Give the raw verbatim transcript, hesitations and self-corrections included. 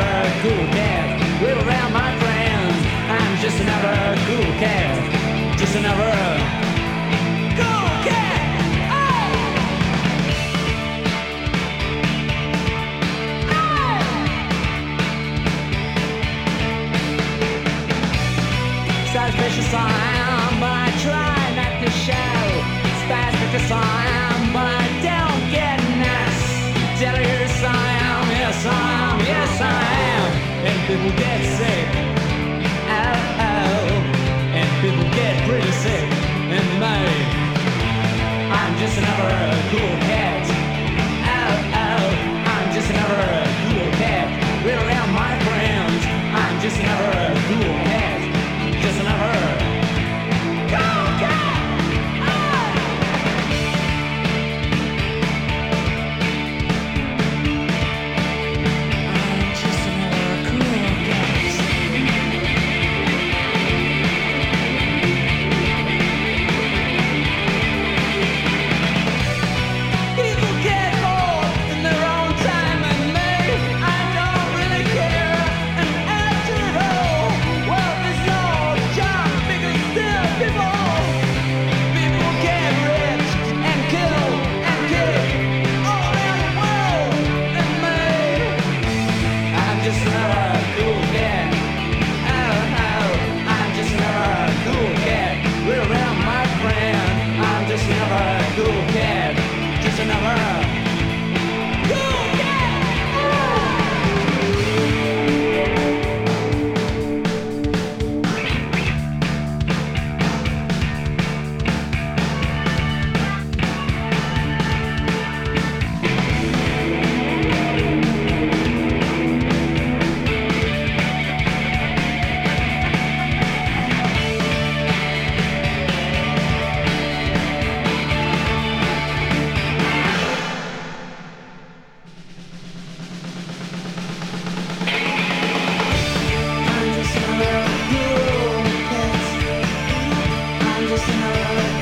another cool cat. Live around my friends. I'm just another cool cat. Just another cool cat. Oh! Oh! Suspicious I am, but I try not to show. Suspicious I am, but I don't get nice. Tell you yes I am, yes I am, yes I am. And people get sick, oh oh. And people get pretty sick in May. I'm just another cool cat, oh oh. I'm just another cool cat. Live around my friends. I'm just another cool cat, just another cool cat. I'm just another